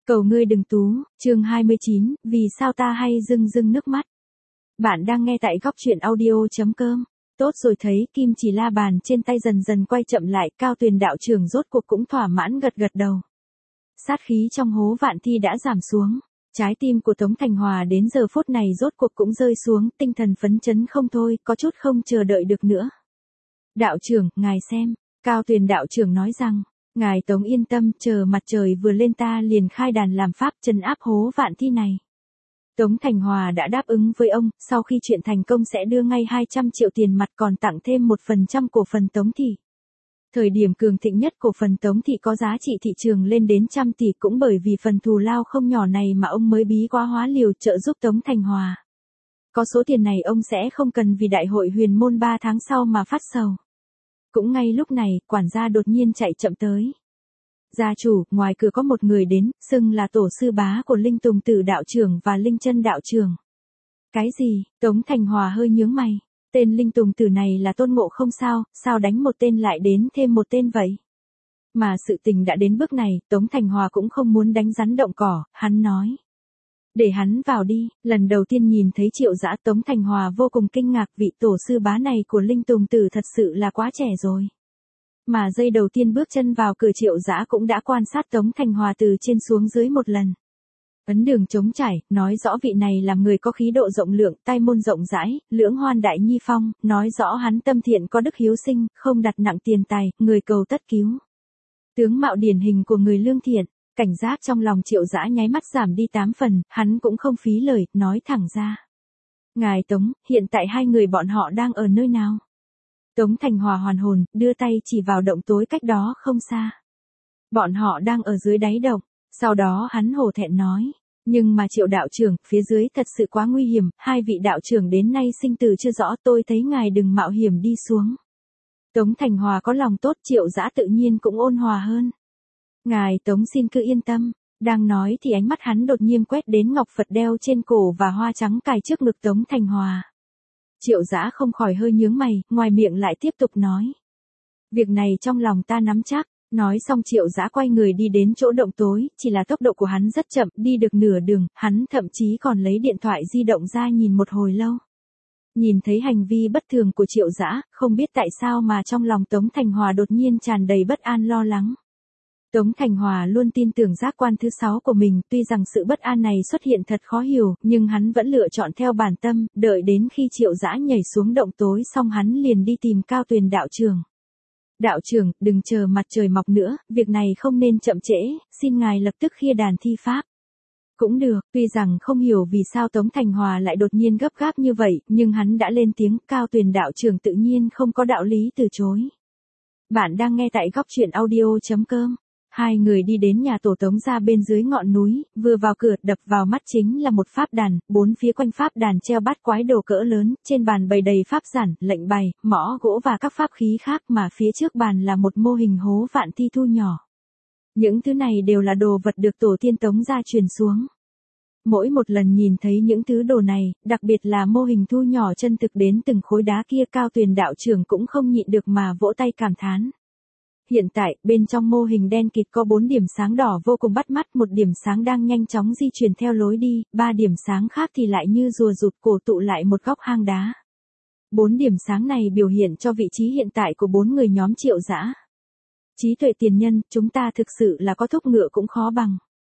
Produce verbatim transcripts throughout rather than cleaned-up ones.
Cầu ngươi đừng tú, chương hai mươi chín, vì sao ta hay rưng rưng nước mắt. Bạn đang nghe tại góc truyện audio.com. Tốt rồi, thấy kim chỉ la bàn trên tay dần dần quay chậm lại, Cao Tuyền đạo trưởng rốt cuộc cũng thỏa mãn gật gật đầu. Sát khí trong hố vạn thi đã giảm xuống. Trái tim của Tống Thành Hòa đến giờ phút này rốt cuộc cũng rơi xuống, tinh thần phấn chấn không thôi, có chút không chờ đợi được nữa. Đạo trưởng, ngài xem, Cao Tuyền đạo trưởng nói rằng, ngài Tống yên tâm, chờ mặt trời vừa lên ta liền khai đàn làm pháp trấn áp hố vạn thi này. Tống Thành Hòa đã đáp ứng với ông, sau khi chuyện thành công sẽ đưa ngay hai trăm triệu tiền mặt còn tặng thêm một phần trăm cổ phần Tống Thị. Thời điểm cường thịnh nhất cổ phần Tống Thị có giá trị thị trường lên đến trăm tỷ, cũng bởi vì phần thù lao không nhỏ này mà ông mới bí quá hóa liều trợ giúp Tống Thành Hòa. Có số tiền này ông sẽ không cần vì đại hội huyền môn ba tháng sau mà phát sầu. Cũng ngay lúc này, quản gia đột nhiên chạy chậm tới. Gia chủ, ngoài cửa có một người đến, xưng là tổ sư bá của Linh Tùng Tử đạo trưởng và Linh Chân đạo trưởng. Cái gì? Tống Thành Hòa hơi nhướng mày. Tên Linh Tùng Tử này là Tôn Ngộ không sao, sao đánh một tên lại đến thêm một tên vậy? Mà sự tình đã đến bước này, Tống Thành Hòa cũng không muốn đánh rắn động cỏ, hắn nói. Để hắn vào đi. Lần đầu tiên nhìn thấy Triệu Dã, Tống Thành Hòa vô cùng kinh ngạc, vị tổ sư bá này của Linh Tùng Tử thật sự là quá trẻ rồi. Mà giây đầu tiên bước chân vào cửa, Triệu Dã cũng đã quan sát Tống Thành Hòa từ trên xuống dưới một lần. Ấn đường trống trải, nói rõ vị này là người có khí độ rộng lượng, tai môn rộng rãi, lưỡng hoan đại nhi phong, nói rõ hắn tâm thiện có đức hiếu sinh, không đặt nặng tiền tài, người cầu tất cứu. Tướng mạo điển hình của người lương thiện. Cảnh giác trong lòng Triệu Dã nháy mắt giảm đi tám phần, hắn cũng không phí lời, nói thẳng ra. Ngài Tống, hiện tại hai người bọn họ đang ở nơi nào? Tống Thành Hòa hoàn hồn, đưa tay chỉ vào động tối cách đó không xa. Bọn họ đang ở dưới đáy động, sau đó hắn hổ thẹn nói. Nhưng mà Triệu đạo trưởng, phía dưới thật sự quá nguy hiểm, hai vị đạo trưởng đến nay sinh tử chưa rõ, tôi thấy ngài đừng mạo hiểm đi xuống. Tống Thành Hòa có lòng tốt, Triệu Dã tự nhiên cũng ôn hòa hơn. Ngài Tống xin cứ yên tâm. Đang nói thì ánh mắt hắn đột nhiên quét đến ngọc Phật đeo trên cổ và hoa trắng cài trước ngực Tống Thành Hòa. Triệu Dã không khỏi hơi nhướng mày, ngoài miệng lại tiếp tục nói. Việc này trong lòng ta nắm chắc. Nói xong Triệu Dã quay người đi đến chỗ động tối, chỉ là tốc độ của hắn rất chậm, đi được nửa đường, hắn thậm chí còn lấy điện thoại di động ra nhìn một hồi lâu. Nhìn thấy hành vi bất thường của Triệu Dã, không biết tại sao mà trong lòng Tống Thành Hòa đột nhiên tràn đầy bất an lo lắng. Tống Thành Hòa luôn tin tưởng giác quan thứ sáu của mình, tuy rằng sự bất an này xuất hiện thật khó hiểu, nhưng hắn vẫn lựa chọn theo bản tâm, đợi đến khi Triệu Dã nhảy xuống động tối xong hắn liền đi tìm Cao Tuyền đạo trưởng. Đạo trưởng, đừng chờ mặt trời mọc nữa, việc này không nên chậm trễ, xin ngài lập tức khia đàn thi pháp. Cũng được, tuy rằng không hiểu vì sao Tống Thành Hòa lại đột nhiên gấp gáp như vậy, nhưng hắn đã lên tiếng, Cao Tuyền đạo trưởng tự nhiên không có đạo lý từ chối. Bạn đang nghe tại góc truyện audio.com. Hai người đi đến nhà tổ Tống gia bên dưới ngọn núi, vừa vào cửa đập vào mắt chính là một pháp đàn, bốn phía quanh pháp đàn treo bát quái đồ cỡ lớn, trên bàn bày đầy pháp giản, lệnh bày, mõ gỗ và các pháp khí khác, mà phía trước bàn là một mô hình hố vạn thi thu nhỏ. Những thứ này đều là đồ vật được tổ tiên Tống gia truyền xuống. Mỗi một lần nhìn thấy những thứ đồ này, đặc biệt là mô hình thu nhỏ chân thực đến từng khối đá kia, Cao Tuyền đạo trưởng cũng không nhịn được mà vỗ tay cảm thán. Hiện tại, bên trong mô hình đen kịt có bốn điểm sáng đỏ vô cùng bắt mắt, một điểm sáng đang nhanh chóng di chuyển theo lối đi, ba điểm sáng khác thì lại như rùa rụt cổ tụ lại một góc hang đá. Bốn điểm sáng này biểu hiện cho vị trí hiện tại của bốn người nhóm Triệu Dã. Trí tuệ tiền nhân, chúng ta thực sự là có thúc ngựa cũng khó bằng.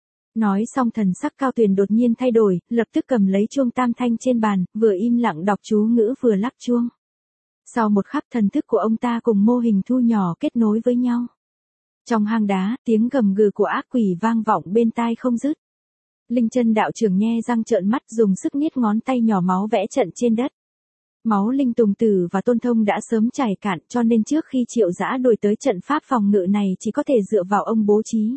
Nói xong thần sắc Cao Tuyền đột nhiên thay đổi, lập tức cầm lấy chuông tam thanh trên bàn, vừa im lặng đọc chú ngữ vừa lắc chuông. Sau một khắc thần thức của ông ta cùng mô hình thu nhỏ kết nối với nhau. Trong hang đá, tiếng gầm gừ của ác quỷ vang vọng bên tai không dứt. Linh Chân đạo trưởng nhe răng trợn mắt dùng sức niết ngón tay nhỏ, máu vẽ trận trên đất. Máu Linh Tùng Tử và Tôn Thông đã sớm chảy cạn, cho nên trước khi Triệu Dã đuổi tới trận pháp phòng ngự này chỉ có thể dựa vào ông bố trí.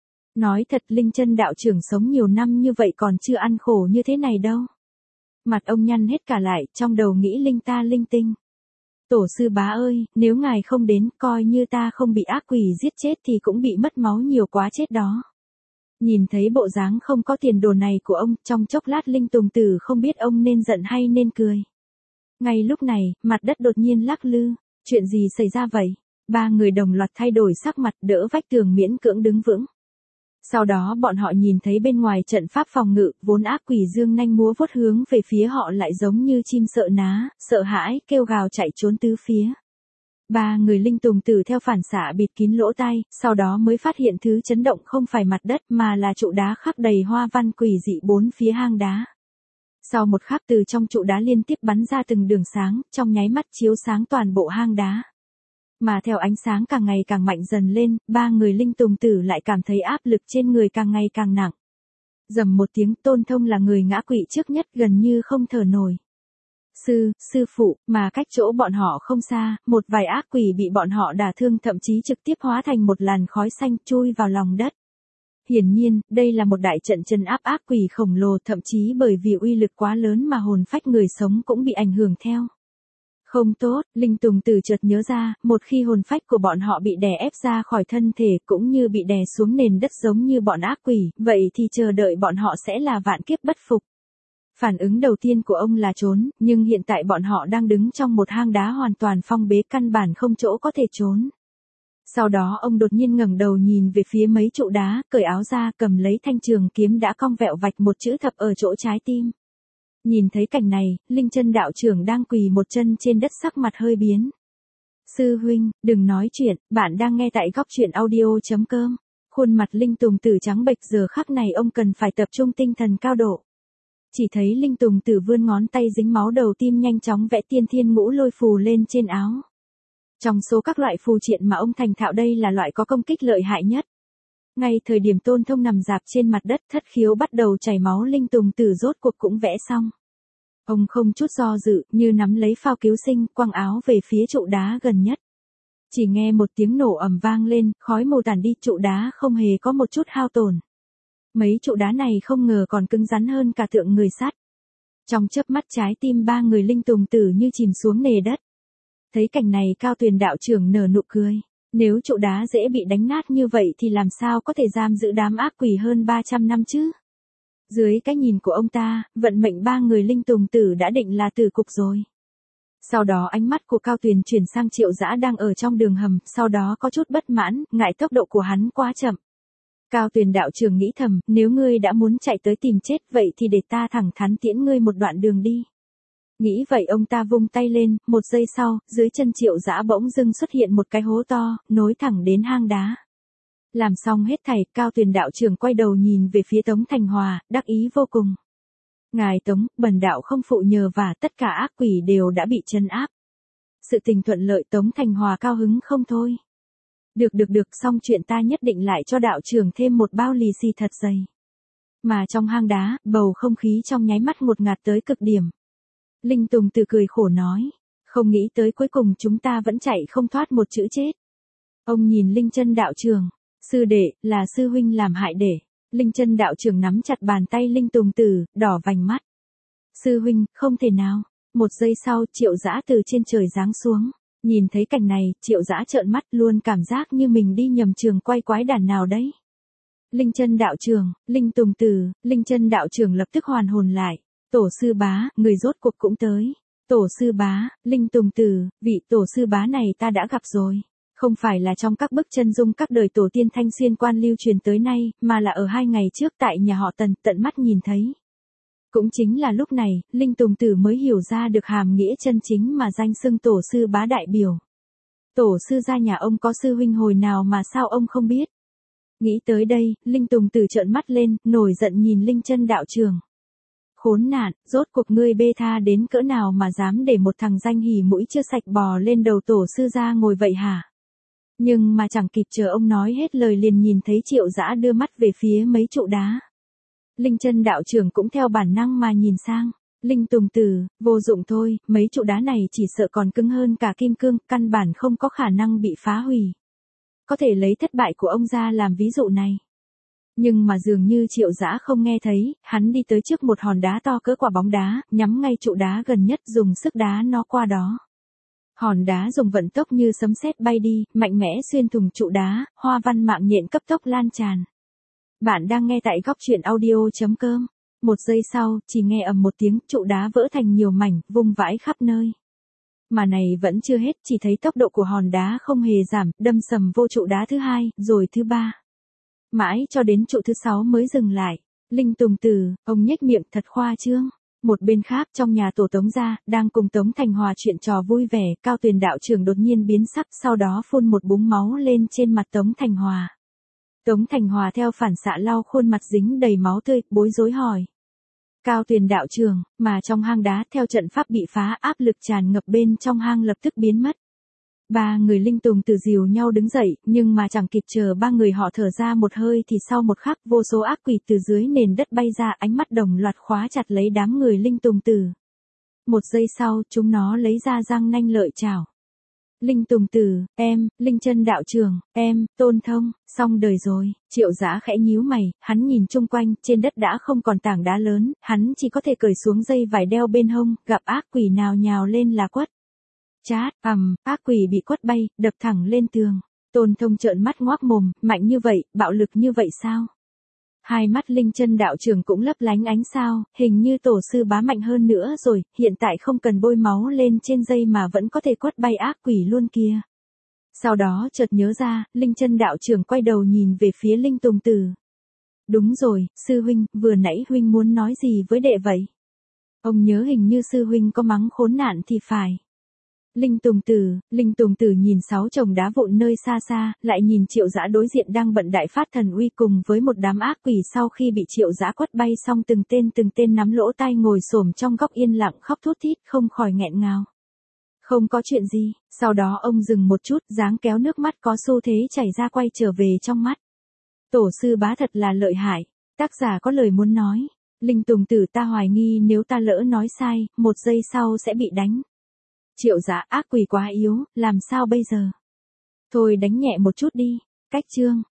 Nói thật, Linh Chân đạo trưởng sống nhiều năm như vậy còn chưa ăn khổ như thế này đâu. Mặt ông nhăn hết cả lại, trong đầu nghĩ linh ta linh tinh. Tổ sư bá ơi, nếu ngài không đến, coi như ta không bị ác quỷ giết chết thì cũng bị mất máu nhiều quá chết đó. Nhìn thấy bộ dáng không có tiền đồ này của ông, trong chốc lát Linh Tùng Tử không biết ông nên giận hay nên cười. Ngay lúc này, mặt đất đột nhiên lắc lư, chuyện gì xảy ra vậy? Ba người đồng loạt thay đổi sắc mặt, đỡ vách tường miễn cưỡng đứng vững. Sau đó bọn họ nhìn thấy bên ngoài trận pháp phòng ngự, vốn ác quỷ dương nanh múa vuốt hướng về phía họ lại giống như chim sợ ná, sợ hãi, kêu gào chạy trốn tứ phía. Ba người linh tùng tử theo phản xạ bịt kín lỗ tai, sau đó mới phát hiện thứ chấn động không phải mặt đất mà là trụ đá khắc đầy hoa văn quỷ dị bốn phía hang đá. Sau một khắc từ trong trụ đá liên tiếp bắn ra từng đường sáng, trong nháy mắt chiếu sáng toàn bộ hang đá. Mà theo ánh sáng càng ngày càng mạnh dần lên, ba người linh tùng tử lại cảm thấy áp lực trên người càng ngày càng nặng. Rầm một tiếng, Tôn Thông là người ngã quỵ trước nhất gần như không thở nổi. Sư, sư phụ, mà cách chỗ bọn họ không xa, một vài ác quỷ bị bọn họ đả thương thậm chí trực tiếp hóa thành một làn khói xanh chui vào lòng đất. Hiển nhiên, đây là một đại trận trấn áp ác quỷ khổng lồ, thậm chí bởi vì uy lực quá lớn mà hồn phách người sống cũng bị ảnh hưởng theo. Không tốt, linh tùng tử chợt nhớ ra, một khi hồn phách của bọn họ bị đè ép ra khỏi thân thể cũng như bị đè xuống nền đất giống như bọn ác quỷ, vậy thì chờ đợi bọn họ sẽ là vạn kiếp bất phục. Phản ứng đầu tiên của ông là trốn, nhưng hiện tại bọn họ đang đứng trong một hang đá hoàn toàn phong bế, căn bản không chỗ có thể trốn. Sau đó ông đột nhiên ngẩng đầu nhìn về phía mấy trụ đá, cởi áo ra, cầm lấy thanh trường kiếm đã cong vẹo vạch một chữ thập ở chỗ trái tim. Nhìn thấy cảnh này, Linh Chân đạo trưởng đang quỳ một chân trên đất sắc mặt hơi biến. Sư huynh, đừng nói chuyện, bạn đang nghe tại góc truyện audio chấm com. Khuôn mặt Linh Tùng Tử trắng bệch, giờ khắc này ông cần phải tập trung tinh thần cao độ. Chỉ thấy Linh Tùng Tử vươn ngón tay dính máu đầu tim nhanh chóng vẽ tiên thiên ngũ lôi phù lên trên áo. Trong số các loại phù triện mà ông thành thạo đây là loại có công kích lợi hại nhất. Ngay thời điểm Tôn Thông nằm rạp trên mặt đất thất khiếu bắt đầu chảy máu, Linh Tùng Tử rốt cuộc cũng vẽ xong. Ông không chút do dự, như nắm lấy phao cứu sinh, quăng áo về phía trụ đá gần nhất. Chỉ nghe một tiếng nổ ầm vang lên, khói mù tản đi, trụ đá không hề có một chút hao tổn. Mấy trụ đá này không ngờ còn cứng rắn hơn cả tượng người sắt. Trong chớp mắt trái tim ba người Linh Tùng Tử như chìm xuống nề đất. Thấy cảnh này Cao Tuyền đạo trưởng nở nụ cười. Nếu trụ đá dễ bị đánh nát như vậy thì làm sao có thể giam giữ đám ác quỷ hơn ba trăm năm chứ? Dưới cái nhìn của ông ta, vận mệnh ba người Linh Tùng Tử đã định là tử cục rồi. Sau đó ánh mắt của Cao Tuyền chuyển sang Triệu Dã đang ở trong đường hầm, sau đó có chút bất mãn, ngại tốc độ của hắn quá chậm. Cao Tuyền đạo trưởng nghĩ thầm, nếu ngươi đã muốn chạy tới tìm chết vậy thì để ta thẳng thắn tiễn ngươi một đoạn đường đi. Nghĩ vậy ông ta vung tay lên, một giây sau, dưới chân Triệu Dã bỗng dưng xuất hiện một cái hố to, nối thẳng đến hang đá. Làm xong hết thảy, Cao Tuyền đạo trưởng quay đầu nhìn về phía Tống Thành Hòa, đắc ý vô cùng. Ngài Tống, bần đạo không phụ nhờ và tất cả ác quỷ đều đã bị trấn áp. Sự tình thuận lợi, Tống Thành Hòa cao hứng không thôi. Được được được, xong chuyện ta nhất định lại cho đạo trưởng thêm một bao lì xì thật dày. Mà trong hang đá, bầu không khí trong nháy mắt ngột ngạt tới cực điểm. Linh Tùng Tử cười khổ nói, không nghĩ tới cuối cùng chúng ta vẫn chạy không thoát một chữ chết. Ông nhìn Linh Chân đạo trưởng, sư đệ, là sư huynh làm hại để. Linh Chân đạo trưởng nắm chặt bàn tay Linh Tùng Tử, đỏ vành mắt. Sư huynh, không thể nào. Một giây sau, Triệu Dã từ trên trời giáng xuống. Nhìn thấy cảnh này, Triệu Dã trợn mắt, luôn cảm giác như mình đi nhầm trường quay quái đản nào đấy. Linh Chân đạo trưởng, Linh Tùng Tử, Linh Chân đạo trưởng lập tức hoàn hồn lại. Tổ sư bá, người rốt cuộc cũng tới. Tổ sư bá, Linh Tùng Tử, vị tổ sư bá này ta đã gặp rồi. Không phải là trong các bức chân dung các đời tổ tiên Thanh Xuyên quan lưu truyền tới nay, mà là ở hai ngày trước tại nhà họ Tần, tận mắt nhìn thấy. Cũng chính là lúc này, Linh Tùng Tử mới hiểu ra được hàm nghĩa chân chính mà danh xưng tổ sư bá đại biểu. Tổ sư gia nhà ông có sư huynh hồi nào mà sao ông không biết? Nghĩ tới đây, Linh Tùng Tử trợn mắt lên, nổi giận nhìn Linh Chân đạo trưởng. Khốn nạn, rốt cuộc ngươi bê tha đến cỡ nào mà dám để một thằng danh hỉ mũi chưa sạch bò lên đầu tổ sư gia ngồi vậy hả? Nhưng mà chẳng kịp chờ ông nói hết lời liền nhìn thấy Triệu Dã đưa mắt về phía mấy trụ đá. Linh Chân đạo trưởng cũng theo bản năng mà nhìn sang. Linh Tùng Tử, vô dụng thôi, mấy trụ đá này chỉ sợ còn cứng hơn cả kim cương, căn bản không có khả năng bị phá hủy. Có thể lấy thất bại của ông ra làm ví dụ này. Nhưng mà dường như Triệu Dã không nghe thấy, hắn đi tới trước một hòn đá to cỡ quả bóng đá, nhắm ngay trụ đá gần nhất dùng sức đá nó qua đó. Hòn đá dùng vận tốc như sấm sét bay đi, mạnh mẽ xuyên thủng trụ đá, hoa văn mạng nhện cấp tốc lan tràn. Bạn đang nghe tại góc truyện audio chấm com. Một giây sau, chỉ nghe ầm một tiếng, trụ đá vỡ thành nhiều mảnh, vung vãi khắp nơi. Mà này vẫn chưa hết, chỉ thấy tốc độ của hòn đá không hề giảm, đâm sầm vô trụ đá thứ hai, rồi thứ ba. Mãi cho đến trụ thứ sáu mới dừng lại. Linh Tùng Tử, ông nhếch miệng thật khoa trương. Một bên khác trong nhà tổ Tống gia, đang cùng Tống Thành Hòa chuyện trò vui vẻ, Cao Tuyền đạo trưởng đột nhiên biến sắc, sau đó phun một búng máu lên trên mặt Tống Thành Hòa. Tống Thành Hòa theo phản xạ lau khuôn mặt dính đầy máu tươi, bối rối hỏi. Cao Tuyền đạo trưởng, mà trong hang đá theo trận pháp bị phá, áp lực tràn ngập bên trong hang lập tức biến mất. Ba người Linh Tùng Tử dìu nhau đứng dậy, nhưng mà chẳng kịp chờ ba người họ thở ra một hơi thì sau một khắc vô số ác quỷ từ dưới nền đất bay ra, ánh mắt đồng loạt khóa chặt lấy đám người Linh Tùng Tử. Một giây sau, chúng nó lấy ra răng nanh lợi chảo. Linh Tùng Tử, em, Linh Chân đạo trưởng, em, Tôn Thông, xong đời rồi. Triệu Dã khẽ nhíu mày, hắn nhìn chung quanh, trên đất đã không còn tảng đá lớn, hắn chỉ có thể cởi xuống dây vải đeo bên hông, gặp ác quỷ nào nhào lên là quất. Chát, ầm, ác quỷ bị quất bay, đập thẳng lên tường. Tôn Thông trợn mắt ngoác mồm, mạnh như vậy, bạo lực như vậy sao? Hai mắt Linh Chân đạo trưởng cũng lấp lánh ánh sao, hình như tổ sư bá mạnh hơn nữa rồi, hiện tại không cần bôi máu lên trên dây mà vẫn có thể quất bay ác quỷ luôn kìa. Sau đó chợt nhớ ra, Linh Chân đạo trưởng quay đầu nhìn về phía Linh Tùng Tử. Đúng rồi, sư huynh, vừa nãy huynh muốn nói gì với đệ vậy? Ông nhớ hình như sư huynh có mắng khốn nạn thì phải. Linh Tùng Tử, Linh Tùng Tử nhìn sáu chồng đá vụn nơi xa xa, lại nhìn Triệu Dã đối diện đang bận đại phát thần uy cùng với một đám ác quỷ sau khi bị Triệu Dã quất bay xong từng tên từng tên nắm lỗ tai ngồi xổm trong góc yên lặng khóc thút thít không khỏi nghẹn ngào. Không có chuyện gì, sau đó ông dừng một chút, dáng kéo nước mắt có xu thế chảy ra quay trở về trong mắt. Tổ sư bá thật là lợi hại, tác giả có lời muốn nói. Linh Tùng Tử, ta hoài nghi nếu ta lỡ nói sai, một giây sau sẽ bị đánh. Triệu Dã, ác quỷ quá yếu, làm sao bây giờ? Thôi đánh nhẹ một chút đi. Cách chương